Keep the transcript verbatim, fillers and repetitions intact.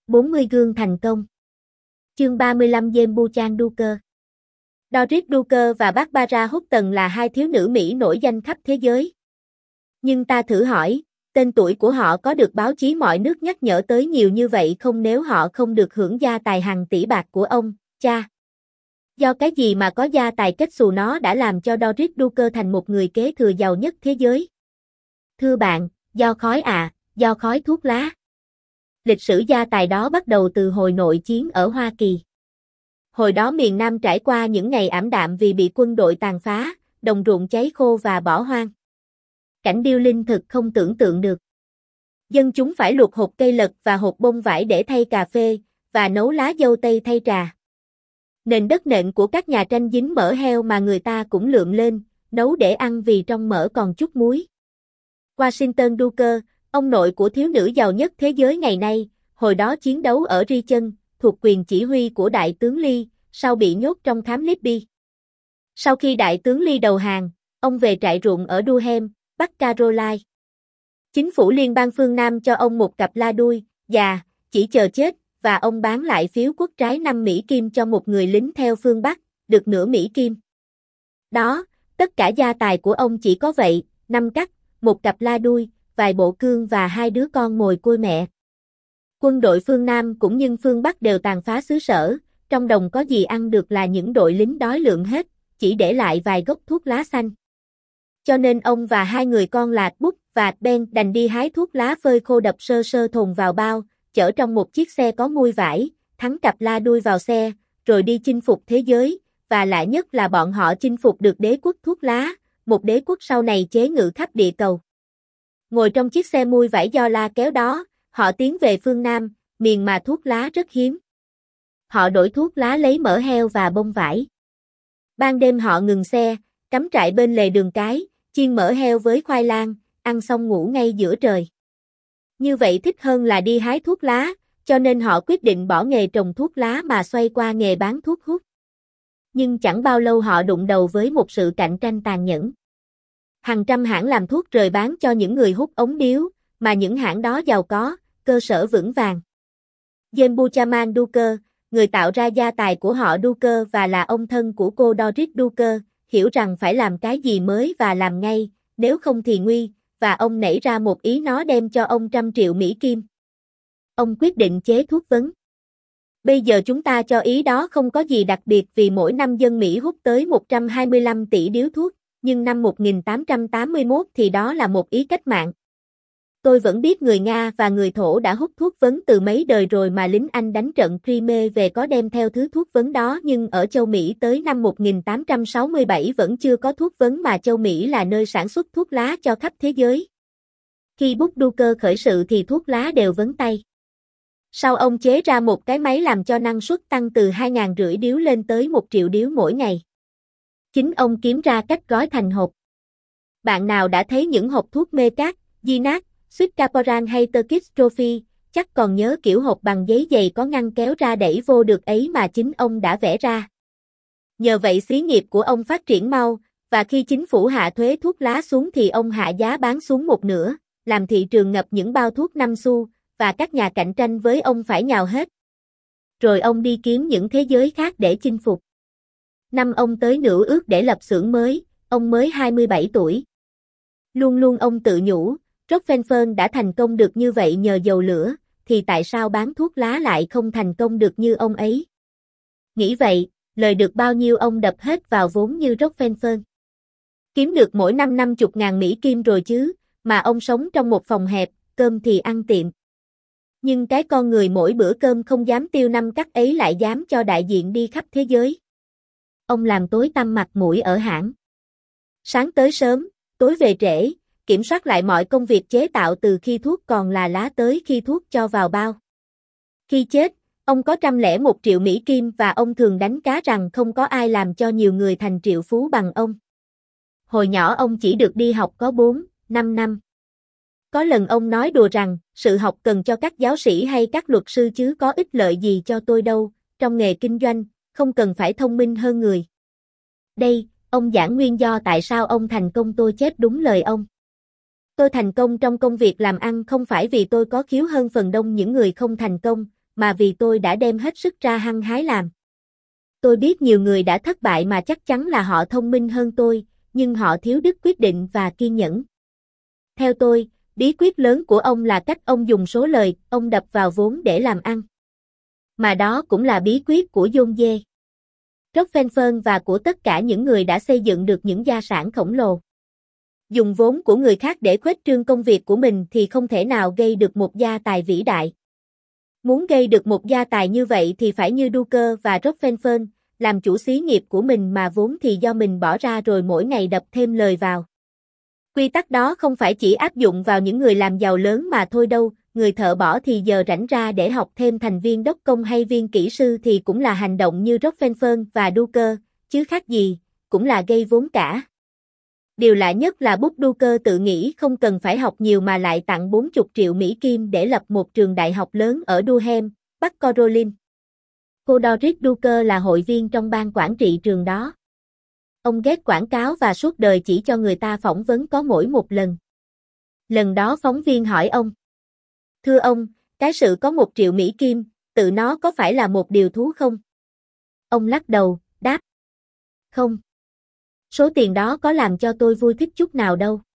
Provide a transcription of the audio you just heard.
bốn mươi gương thành công. Chương ba mươi lăm James Buchan Duker. Doris Duker và Barbara Hutton là hai thiếu nữ Mỹ nổi danh khắp thế giới. Nhưng ta thử hỏi, tên tuổi của họ có được báo chí mọi nước nhắc nhở tới nhiều như vậy không nếu họ không được hưởng gia tài hàng tỷ bạc của ông, cha? Do cái gì mà có gia tài kết xù nó đã làm cho Doris Duker thành một người kế thừa giàu nhất thế giới? Thưa bạn, do khói à, do khói thuốc lá. Lịch sử gia tài đó bắt đầu từ hồi nội chiến ở Hoa Kỳ. Hồi đó miền Nam trải qua những ngày ảm đạm vì bị quân đội tàn phá, đồng ruộng cháy khô và bỏ hoang. Cảnh điêu linh thực không tưởng tượng được. Dân chúng phải luộc hột cây lật và hột bông vải để thay cà phê, và nấu lá dâu tây thay trà. Nền đất nện của các nhà tranh dính mỡ heo mà người ta cũng lượm lên, nấu để ăn vì trong mỡ còn chút muối. Washington Duker, ông nội của thiếu nữ giàu nhất thế giới ngày nay, hồi đó chiến đấu ở Richmond, thuộc quyền chỉ huy của Đại tướng Lee, sau bị nhốt trong thám Libby. Sau khi Đại tướng Lee đầu hàng, ông về trại ruộng ở Durham, Bắc Carolina. Chính phủ liên bang phương Nam cho ông một cặp la đuôi, già, chỉ chờ chết, và ông bán lại phiếu quốc trái năm Mỹ Kim cho một người lính theo phương Bắc, được nửa Mỹ Kim. Đó, tất cả gia tài của ông chỉ có vậy, năm cắt, một cặp la đuôi, vài bộ cương và hai đứa con mồi côi mẹ. Quân đội phương Nam cũng như phương Bắc đều tàn phá xứ sở, trong đồng có gì ăn được là những đội lính đói lượm hết, chỉ để lại vài gốc thuốc lá xanh. Cho nên ông và hai người con là Bút và Ben đành đi hái thuốc lá phơi khô đập sơ sơ thùng vào bao, chở trong một chiếc xe có mui vải, thắng cặp la đuôi vào xe, rồi đi chinh phục thế giới, và lạ nhất là bọn họ chinh phục được đế quốc thuốc lá, một đế quốc sau này chế ngự khắp địa cầu. Ngồi trong chiếc xe mui vải do la kéo đó, họ tiến về phương Nam, miền mà thuốc lá rất hiếm. Họ đổi thuốc lá lấy mỡ heo và bông vải. Ban đêm họ ngừng xe, cắm trại bên lề đường cái, chiên mỡ heo với khoai lang, ăn xong ngủ ngay giữa trời. Như vậy thích hơn là đi hái thuốc lá, cho nên họ quyết định bỏ nghề trồng thuốc lá mà xoay qua nghề bán thuốc hút. Nhưng chẳng bao lâu họ đụng đầu với một sự cạnh tranh tàn nhẫn. Hàng trăm hãng làm thuốc rời bán cho những người hút ống điếu, mà những hãng đó giàu có, cơ sở vững vàng. James Buchanan Duker, người tạo ra gia tài của họ Duker và là ông thân của cô Doris Duker, hiểu rằng phải làm cái gì mới và làm ngay, nếu không thì nguy, và ông nảy ra một ý nó đem cho ông trăm triệu Mỹ Kim. Ông quyết định chế thuốc vấn. Bây giờ chúng ta cho ý đó không có gì đặc biệt vì mỗi năm dân Mỹ hút tới một trăm hai mươi lăm tỷ điếu thuốc, nhưng năm một nghìn tám trăm tám mươi mốt thì đó là một ý cách mạng. Tôi vẫn biết người Nga và người Thổ đã hút thuốc vấn từ mấy đời rồi mà lính Anh đánh trận Crimea về có đem theo thứ thuốc vấn đó nhưng ở châu Mỹ tới năm một nghìn tám trăm sáu mươi bảy vẫn chưa có thuốc vấn mà châu Mỹ là nơi sản xuất thuốc lá cho khắp thế giới. Khi Bút Duker khởi sự thì thuốc lá đều vấn tay. Sau ông chế ra một cái máy làm cho năng suất tăng từ hai nghìn rưỡi điếu lên tới một triệu điếu mỗi ngày. Chính ông kiếm ra cách gói thành hộp. Bạn nào đã thấy những hộp thuốc Mecat, Ginat, Sweet Caporal hay Turkish Trophy, chắc còn nhớ kiểu hộp bằng giấy dày có ngăn kéo ra đẩy vô được ấy mà chính ông đã vẽ ra. Nhờ vậy xí nghiệp của ông phát triển mau, và khi chính phủ hạ thuế thuốc lá xuống thì ông hạ giá bán xuống một nửa, làm thị trường ngập những bao thuốc năm xu, và các nhà cạnh tranh với ông phải nhào hết. Rồi ông đi kiếm những thế giới khác để chinh phục. Năm ông tới Nữ Ước để lập xưởng mới, ông mới hai mươi bảy tuổi. Luôn luôn ông tự nhủ, Rockefeller đã thành công được như vậy nhờ dầu lửa, thì tại sao bán thuốc lá lại không thành công được như ông ấy? Nghĩ vậy, lời được bao nhiêu ông đập hết vào vốn như Rockefeller. Kiếm được mỗi năm năm mươi ngàn Mỹ Kim rồi chứ, mà ông sống trong một phòng hẹp, cơm thì ăn tiệm. Nhưng cái con người mỗi bữa cơm không dám tiêu năm cắt ấy lại dám cho đại diện đi khắp thế giới. Ông làm tối tăm mặt mũi ở hãng. Sáng tới sớm, tối về trễ, kiểm soát lại mọi công việc chế tạo từ khi thuốc còn là lá tới khi thuốc cho vào bao. Khi chết, ông có trăm lẻ một triệu Mỹ Kim và ông thường đánh cá rằng không có ai làm cho nhiều người thành triệu phú bằng ông. Hồi nhỏ ông chỉ được đi học có bốn, năm năm. Có lần ông nói đùa rằng, sự học cần cho các giáo sĩ hay các luật sư chứ có ích lợi gì cho tôi đâu, trong nghề kinh doanh, không cần phải thông minh hơn người. Đây, ông giảng nguyên do tại sao ông thành công tôi chết đúng lời ông. Tôi thành công trong công việc làm ăn không phải vì tôi có khiếu hơn phần đông những người không thành công, mà vì tôi đã đem hết sức ra hăng hái làm. Tôi biết nhiều người đã thất bại mà chắc chắn là họ thông minh hơn tôi, nhưng họ thiếu đức quyết định và kiên nhẫn. Theo tôi, bí quyết lớn của ông là cách ông dùng số lời, ông đập vào vốn để làm ăn. Mà đó cũng là bí quyết của John D. Rockefeller và của tất cả những người đã xây dựng được những gia sản khổng lồ. Dùng vốn của người khác để khuếch trương công việc của mình thì không thể nào gây được một gia tài vĩ đại. Muốn gây được một gia tài như vậy thì phải như Drucker và Rockefeller, làm chủ xí nghiệp của mình mà vốn thì do mình bỏ ra rồi mỗi ngày đập thêm lời vào. Quy tắc đó không phải chỉ áp dụng vào những người làm giàu lớn mà thôi đâu, người thợ bỏ thì giờ rảnh ra để học thêm thành viên đốc công hay viên kỹ sư thì cũng là hành động như Rockefeller và Drucker, chứ khác gì, cũng là gây vốn cả. Điều lạ nhất là Bút Drucker tự nghĩ không cần phải học nhiều mà lại tặng bốn mươi triệu Mỹ Kim để lập một trường đại học lớn ở Durham, Bắc Caroline. Cô Doris Drucker là hội viên trong ban quản trị trường đó. Ông ghét quảng cáo và suốt đời chỉ cho người ta phỏng vấn có mỗi một lần. Lần đó phóng viên hỏi ông: "Thưa ông, cái sự có một triệu Mỹ Kim, tự nó có phải là một điều thú không?" Ông lắc đầu, đáp: "Không. Số tiền đó có làm cho tôi vui thích chút nào đâu."